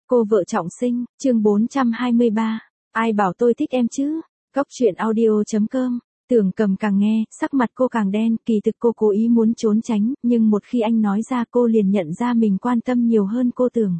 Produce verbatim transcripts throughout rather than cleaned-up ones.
Cô vợ trọng sinh, chương bốn trăm hai mươi ba. Ai bảo tôi thích em chứ? Góc truyện audio.com. Tưởng Cầm càng nghe, sắc mặt cô càng đen, kỳ thực cô cố ý muốn trốn tránh, nhưng một khi anh nói ra cô liền nhận ra mình quan tâm nhiều hơn cô tưởng.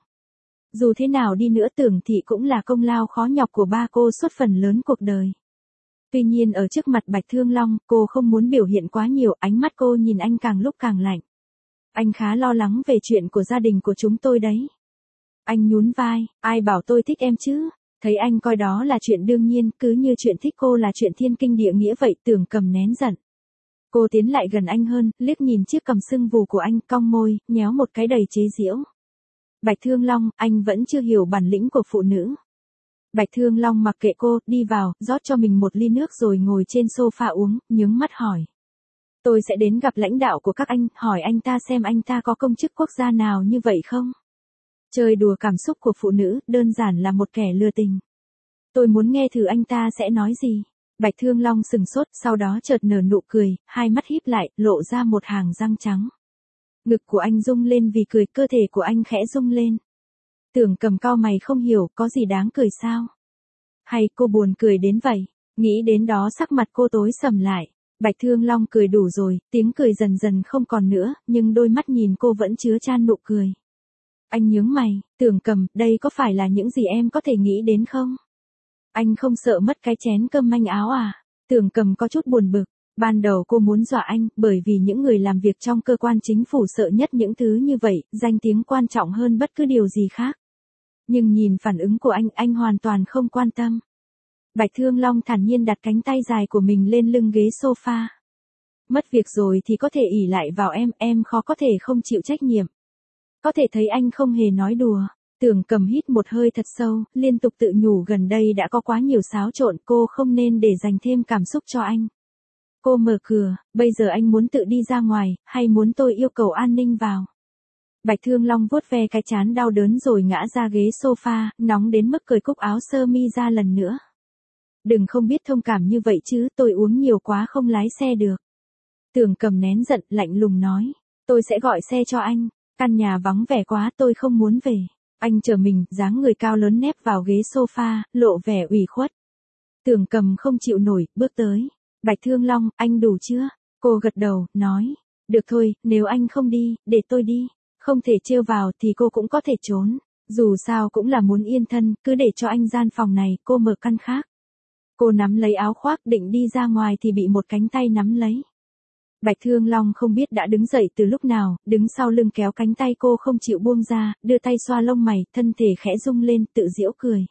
Dù thế nào đi nữa Tưởng Thị cũng là công lao khó nhọc của ba cô suốt phần lớn cuộc đời. Tuy nhiên ở trước mặt Bạch Thương Long, cô không muốn biểu hiện quá nhiều, ánh mắt cô nhìn anh càng lúc càng lạnh. Anh khá lo lắng về chuyện của gia đình của chúng tôi đấy. Anh nhún vai, ai bảo tôi thích em chứ? Thấy anh coi đó là chuyện đương nhiên, cứ như chuyện thích cô là chuyện thiên kinh địa nghĩa vậy. Tưởng Cầm nén giận. Cô tiến lại gần anh hơn, liếc nhìn chiếc cằm sưng vù của anh, cong môi, nhéo một cái đầy chế giễu. Bạch Thương Long, anh vẫn chưa hiểu bản lĩnh của phụ nữ. Bạch Thương Long mặc kệ cô, đi vào, rót cho mình một ly nước rồi ngồi trên sofa uống, nhướng mắt hỏi. Tôi sẽ đến gặp lãnh đạo của các anh, hỏi anh ta xem anh ta có công chức quốc gia nào như vậy không? Chơi đùa cảm xúc của phụ nữ, đơn giản là một kẻ lừa tình. Tôi muốn nghe thử anh ta sẽ nói gì. Bạch Thương Long sừng sốt, sau đó chợt nở nụ cười, hai mắt híp lại, lộ ra một hàng răng trắng. Ngực của anh rung lên vì cười, cơ thể của anh khẽ rung lên. Tưởng Cầm cau mày không hiểu, có gì đáng cười sao? Hay cô buồn cười đến vậy? Nghĩ đến đó sắc mặt cô tối sầm lại. Bạch Thương Long cười đủ rồi, tiếng cười dần dần không còn nữa, nhưng đôi mắt nhìn cô vẫn chứa chan nụ cười. Anh nhướng mày, Tưởng Cầm, đây có phải là những gì em có thể nghĩ đến không? Anh không sợ mất cái chén cơm manh áo à? Tưởng Cầm có chút buồn bực. Ban đầu cô muốn dọa anh, bởi vì những người làm việc trong cơ quan chính phủ sợ nhất những thứ như vậy, danh tiếng quan trọng hơn bất cứ điều gì khác. Nhưng nhìn phản ứng của anh, anh hoàn toàn không quan tâm. Bạch Thương Long thản nhiên đặt cánh tay dài của mình lên lưng ghế sofa. Mất việc rồi thì có thể ỷ lại vào em, em khó có thể không chịu trách nhiệm. Có thể thấy anh không hề nói đùa. Tưởng Cầm hít một hơi thật sâu, liên tục tự nhủ gần đây đã có quá nhiều xáo trộn, cô không nên để dành thêm cảm xúc cho anh. Cô mở cửa, bây giờ anh muốn tự đi ra ngoài, hay muốn tôi yêu cầu an ninh vào? Bạch Thương Long vuốt ve cái trán đau đớn rồi ngã ra ghế sofa, nóng đến mức cởi cúc áo sơ mi ra lần nữa. Đừng không biết thông cảm như vậy chứ, tôi uống nhiều quá không lái xe được. Tưởng Cầm nén giận, lạnh lùng nói, tôi sẽ gọi xe cho anh, căn nhà vắng vẻ quá tôi không muốn về. Anh trở mình, dáng người cao lớn nép vào ghế sofa, lộ vẻ ủy khuất. Tưởng Cầm không chịu nổi, bước tới. Bạch Thương Long, anh đủ chưa? Cô gật đầu, nói, được thôi, nếu anh không đi, để tôi đi. Không thể trêu vào thì cô cũng có thể trốn. Dù sao cũng là muốn yên thân, cứ để cho anh gian phòng này, cô mở căn khác. Cô nắm lấy áo khoác định đi ra ngoài thì bị một cánh tay nắm lấy. Bạch Thương Long không biết đã đứng dậy từ lúc nào, đứng sau lưng kéo cánh tay cô không chịu buông ra, đưa tay xoa lông mày, thân thể khẽ rung lên, tự giễu cười.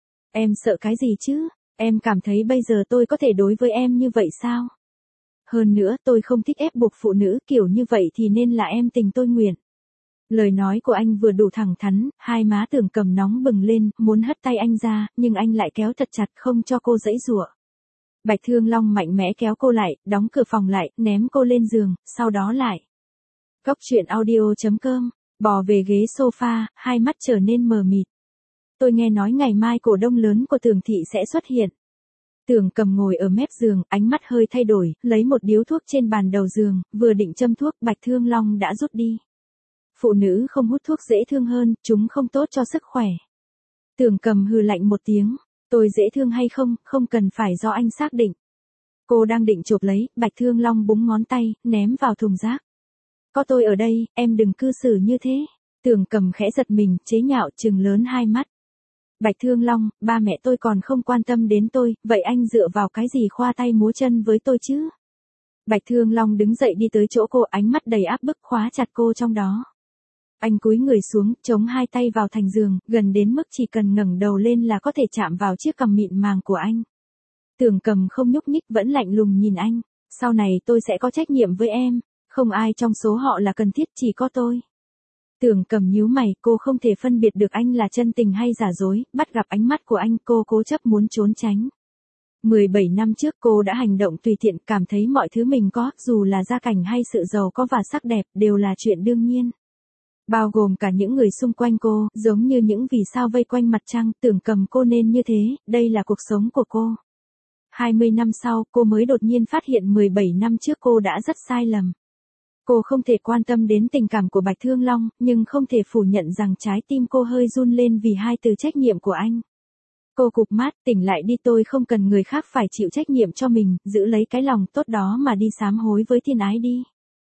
Em sợ cái gì chứ? Em cảm thấy bây giờ tôi có thể đối với em như vậy sao? Hơn nữa tôi không thích ép buộc phụ nữ, kiểu như vậy thì nên là em tình tôi nguyện. Lời nói của anh vừa đủ thẳng thắn, hai má Tưởng Cầm nóng bừng lên, muốn hất tay anh ra, nhưng anh lại kéo thật chặt không cho cô giãy giụa. Bạch Thương Long mạnh mẽ kéo cô lại, đóng cửa phòng lại, ném cô lên giường, sau đó lại. Góc truyện audio.com, bò về ghế sofa, hai mắt trở nên mờ mịt. Tôi nghe nói ngày mai cổ đông lớn của Tưởng Thị sẽ xuất hiện. Tưởng Cầm ngồi ở mép giường, ánh mắt hơi thay đổi, lấy một điếu thuốc trên bàn đầu giường, vừa định châm thuốc, Bạch Thương Long đã rút đi. Phụ nữ không hút thuốc dễ thương hơn, chúng không tốt cho sức khỏe. Tưởng Cầm hừ lạnh một tiếng, tôi dễ thương hay không, không cần phải do anh xác định. Cô đang định chộp lấy, Bạch Thương Long búng ngón tay, ném vào thùng rác. Có tôi ở đây, em đừng cư xử như thế. Tưởng Cầm khẽ giật mình, chế nhạo trừng lớn hai mắt. Bạch Thương Long, ba mẹ tôi còn không quan tâm đến tôi, vậy anh dựa vào cái gì khoa tay múa chân với tôi chứ? Bạch Thương Long đứng dậy đi tới chỗ cô, ánh mắt đầy áp bức khóa chặt cô trong đó. Anh cúi người xuống, chống hai tay vào thành giường, gần đến mức chỉ cần ngẩng đầu lên là có thể chạm vào chiếc cằm mịn màng của anh. Tưởng Cầm không nhúc nhích, vẫn lạnh lùng nhìn anh. Sau này tôi sẽ có trách nhiệm với em, không ai trong số họ là cần thiết, chỉ có tôi. Tưởng Cầm nhíu mày, cô không thể phân biệt được anh là chân tình hay giả dối, bắt gặp ánh mắt của anh, cô cố chấp muốn trốn tránh. mười bảy năm trước cô đã hành động tùy tiện, cảm thấy mọi thứ mình có, dù là gia cảnh hay sự giàu có và sắc đẹp, đều là chuyện đương nhiên. Bao gồm cả những người xung quanh cô, giống như những vì sao vây quanh mặt trăng, Tưởng Cầm cô nên như thế, đây là cuộc sống của cô. hai mươi năm sau, cô mới đột nhiên phát hiện mười bảy năm trước cô đã rất sai lầm. Cô không thể quan tâm đến tình cảm của Bạch Thương Long, nhưng không thể phủ nhận rằng trái tim cô hơi run lên vì hai từ trách nhiệm của anh. Cô cụp mắt, tỉnh lại đi, tôi không cần người khác phải chịu trách nhiệm cho mình, giữ lấy cái lòng tốt đó mà đi sám hối với thiên ái đi.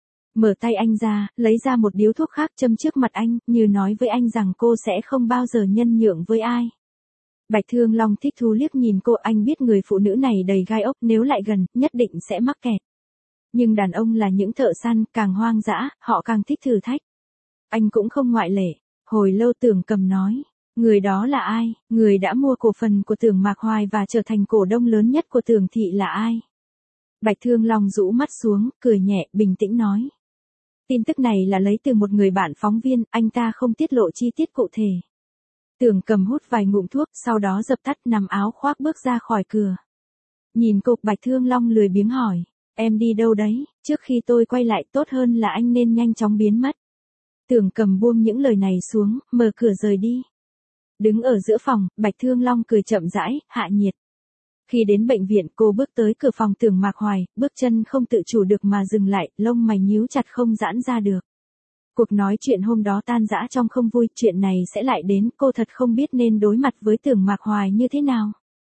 Mở tay anh ra, lấy ra một điếu thuốc khác châm trước mặt anh, như nói với anh rằng cô sẽ không bao giờ nhân nhượng với ai. Bạch Thương Long thích thú liếc nhìn cô, anh biết người phụ nữ này đầy gai ốc, nếu lại gần, nhất định sẽ mắc kẹt. Nhưng đàn ông là những thợ săn, càng hoang dã, họ càng thích thử thách. Anh cũng không ngoại lệ. Hồi lâu Tưởng Cầm nói, người đó là ai, người đã mua cổ phần của Tưởng Mạc Hoài và trở thành cổ đông lớn nhất của Tưởng Thị là ai? Bạch Thương Long rũ mắt xuống, cười nhẹ, bình tĩnh nói. Tin tức này là lấy từ một người bạn phóng viên, anh ta không tiết lộ chi tiết cụ thể. Tưởng Cầm hút vài ngụm thuốc, sau đó dập tắt, nằm áo khoác bước ra khỏi cửa. Nhìn cô, Bạch Thương Long lười biếng hỏi, em đi đâu đấy, trước khi tôi quay lại tốt hơn là anh nên nhanh chóng biến mất. Tưởng Cầm buông những lời này xuống, mở cửa rời đi. Đứng ở giữa phòng, Bạch Thương Long cười chậm rãi, hạ nhiệt. Khi đến bệnh viện, cô bước tới cửa phòng Tưởng Mạc Hoài, bước chân không tự chủ được mà dừng lại, lông mày nhíu chặt không giãn ra được. Cuộc nói chuyện hôm đó tan rã trong không vui, chuyện này sẽ lại đến, cô thật không biết nên đối mặt với Tưởng Mạc Hoài như thế nào.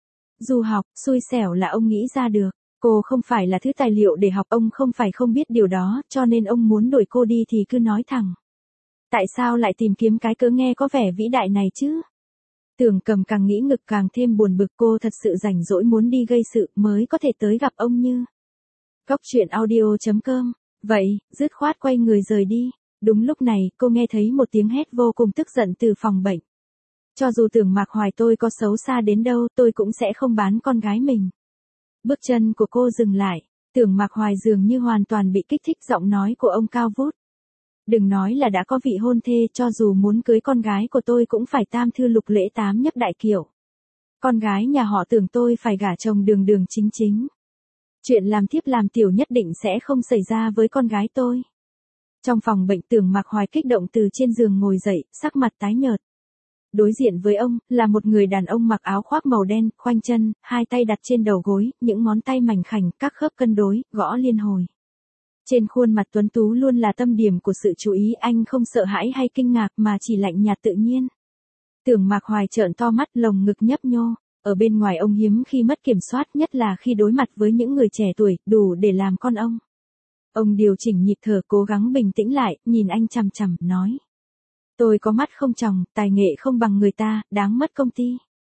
Du học, xui xẻo là ông nghĩ ra được, cô không phải là thứ tài liệu để học, ông không phải không biết điều đó, cho nên ông muốn đuổi cô đi thì cứ nói thẳng. Tại sao lại tìm kiếm cái cớ nghe có vẻ vĩ đại này chứ? Tưởng Cầm càng nghĩ ngực càng thêm buồn bực, cô thật sự rảnh rỗi muốn đi gây sự mới có thể tới gặp ông như. Góc truyện audio chấm com. Vậy, dứt khoát quay người rời đi. Đúng lúc này, cô nghe thấy một tiếng hét vô cùng tức giận từ phòng bệnh. Cho dù Tưởng Mạc Hoài tôi có xấu xa đến đâu, tôi cũng sẽ không bán con gái mình. Bước chân của cô dừng lại, Tưởng Mạc Hoài dường như hoàn toàn bị kích thích, giọng nói của ông cao vút. Đừng nói là đã có vị hôn thê, cho dù muốn cưới con gái của tôi cũng phải tam thư lục lễ tám nhấp đại kiệu. Con gái nhà họ Tưởng tôi phải gả chồng đường đường chính chính. Chuyện làm thiếp làm tiểu nhất định sẽ không xảy ra với con gái tôi. Trong phòng bệnh, Tưởng Mạc Hoài kích động từ trên giường ngồi dậy, sắc mặt tái nhợt. Đối diện với ông, là một người đàn ông mặc áo khoác màu đen, khoanh chân, hai tay đặt trên đầu gối, những ngón tay mảnh khảnh, các khớp cân đối, gõ liên hồi. Trên khuôn mặt tuấn tú luôn là tâm điểm của sự chú ý, anh không sợ hãi hay kinh ngạc mà chỉ lạnh nhạt tự nhiên. Tưởng Mạc Hoài trợn to mắt, lồng ngực nhấp nhô. Ở bên ngoài ông hiếm khi mất kiểm soát, nhất là khi đối mặt với những người trẻ tuổi, đủ để làm con ông. Ông điều chỉnh nhịp thở, cố gắng bình tĩnh lại, nhìn anh chằm chằm, nói. Tôi có mắt không tròng, tài nghệ không bằng người ta, đáng mất công ty.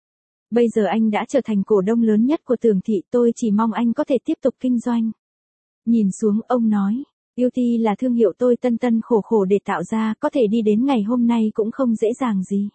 Bây giờ anh đã trở thành cổ đông lớn nhất của Tưởng Thị, tôi chỉ mong anh có thể tiếp tục kinh doanh. Nhìn xuống, ông nói, Beauty là thương hiệu tôi tân tân khổ khổ để tạo ra, có thể đi đến ngày hôm nay cũng không dễ dàng gì.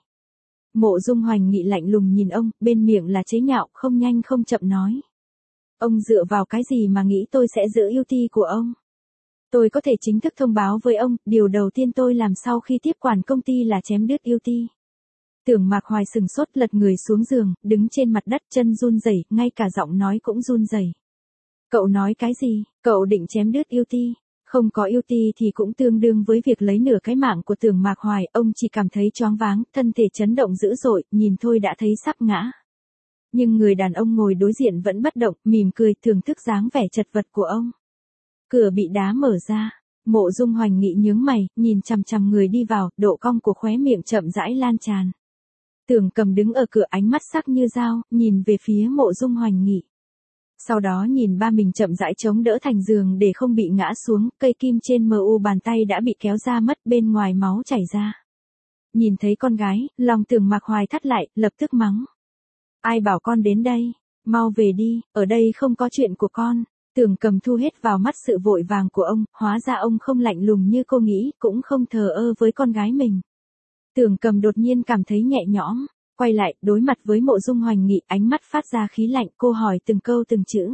Mộ Dung Hoành Nghị lạnh lùng nhìn ông, bên miệng là chế nhạo, không nhanh không chậm nói. Ông dựa vào cái gì mà nghĩ tôi sẽ giữ Beauty của ông? Tôi có thể chính thức thông báo với ông, điều đầu tiên tôi làm sau khi tiếp quản công ty là chém đứt Beauty. Tưởng Mạc Hoài sừng sốt, lật người xuống giường, đứng trên mặt đất, chân run rẩy, ngay cả giọng nói cũng run rẩy. Cậu nói cái gì? Cậu định chém đứt Beauty? Không có Beauty thì cũng tương đương với việc lấy nửa cái mạng của Tưởng Mạc Hoài, ông chỉ cảm thấy choáng váng, thân thể chấn động dữ dội, nhìn thôi đã thấy sắp ngã. Nhưng người đàn ông ngồi đối diện vẫn bất động, mỉm cười, thưởng thức dáng vẻ chật vật của ông. Cửa bị đá mở ra, Mộ Dung Hoành Nghị nhướng mày, nhìn chằm chằm người đi vào, độ cong của khóe miệng chậm rãi lan tràn. Tưởng Cầm đứng ở cửa, ánh mắt sắc như dao, nhìn về phía Mộ Dung Hoành Nghị. Sau đó nhìn ba mình chậm rãi chống đỡ thành giường để không bị ngã xuống, cây kim trên mờ u bàn tay đã bị kéo ra mất, bên ngoài máu chảy ra. Nhìn thấy con gái, lòng Tưởng Mạc Hoài thắt lại, lập tức mắng. Ai bảo con đến đây? Mau về đi, ở đây không có chuyện của con. Tưởng Cầm thu hết vào mắt sự vội vàng của ông, hóa ra ông không lạnh lùng như cô nghĩ, cũng không thờ ơ với con gái mình. Tưởng Cầm đột nhiên cảm thấy nhẹ nhõm, quay lại, đối mặt với Mộ Dung Hoành Nghị, ánh mắt phát ra khí lạnh, cô hỏi từng câu từng chữ.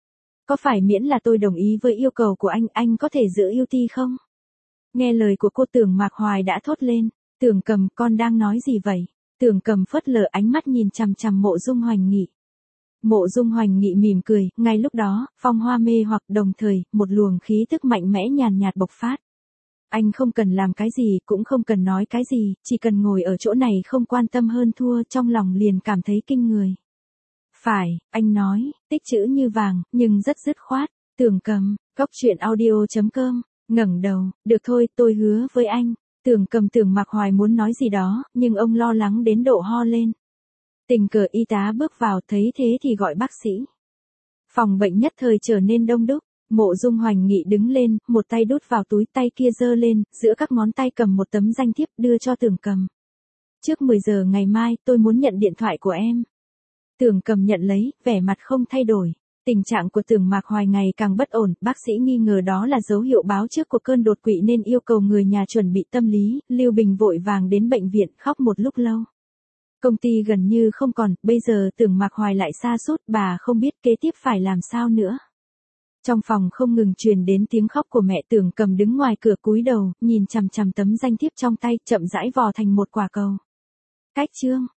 Có phải miễn là tôi đồng ý với yêu cầu của anh, anh có thể giữ Beauty không? Nghe lời của cô, Tưởng Mạc Hoài đã thốt lên, Tưởng Cầm, con đang nói gì vậy? Tưởng Cầm phớt lờ ánh mắt nhìn chằm chằm Mộ Dung Hoành Nghị. Mộ Dung Hoành Nghị mỉm cười, ngay lúc đó, phong hoa mê hoặc, đồng thời, một luồng khí tức mạnh mẽ nhàn nhạt bộc phát. Anh không cần làm cái gì, cũng không cần nói cái gì, chỉ cần ngồi ở chỗ này không quan tâm hơn thua, trong lòng liền cảm thấy kinh người. Phải, anh nói, tích chữ như vàng, nhưng rất dứt khoát. Tưởng Cầm, góc truyện audio chấm com Ngẩng đầu, được thôi, tôi hứa với anh. Tưởng Cầm Tưởng Mạc Hoài muốn nói gì đó, nhưng ông lo lắng đến độ ho lên. Tình cờ y tá bước vào, thấy thế thì gọi bác sĩ. Phòng bệnh nhất thời trở nên đông đúc. Mộ Dung Hoành Nghị đứng lên, một tay đút vào túi, tay kia giơ lên, giữa các ngón tay cầm một tấm danh thiếp đưa cho Tưởng Cầm. Trước mười giờ ngày mai, tôi muốn nhận điện thoại của em. Tưởng Cầm nhận lấy, vẻ mặt không thay đổi. Tình trạng của Tưởng Mạc Hoài ngày càng bất ổn, bác sĩ nghi ngờ đó là dấu hiệu báo trước của cơn đột quỵ nên yêu cầu người nhà chuẩn bị tâm lý. Lưu Bình vội vàng đến bệnh viện, khóc một lúc lâu. Công ty gần như không còn, bây giờ Tưởng Mạc Hoài lại sa sút, bà không biết kế tiếp phải làm sao nữa. Trong phòng không ngừng truyền đến tiếng khóc của mẹ. Tưởng Cầm đứng ngoài cửa cúi đầu, nhìn chằm chằm tấm danh thiếp trong tay, chậm rãi vò thành một quả cầu. Cách chương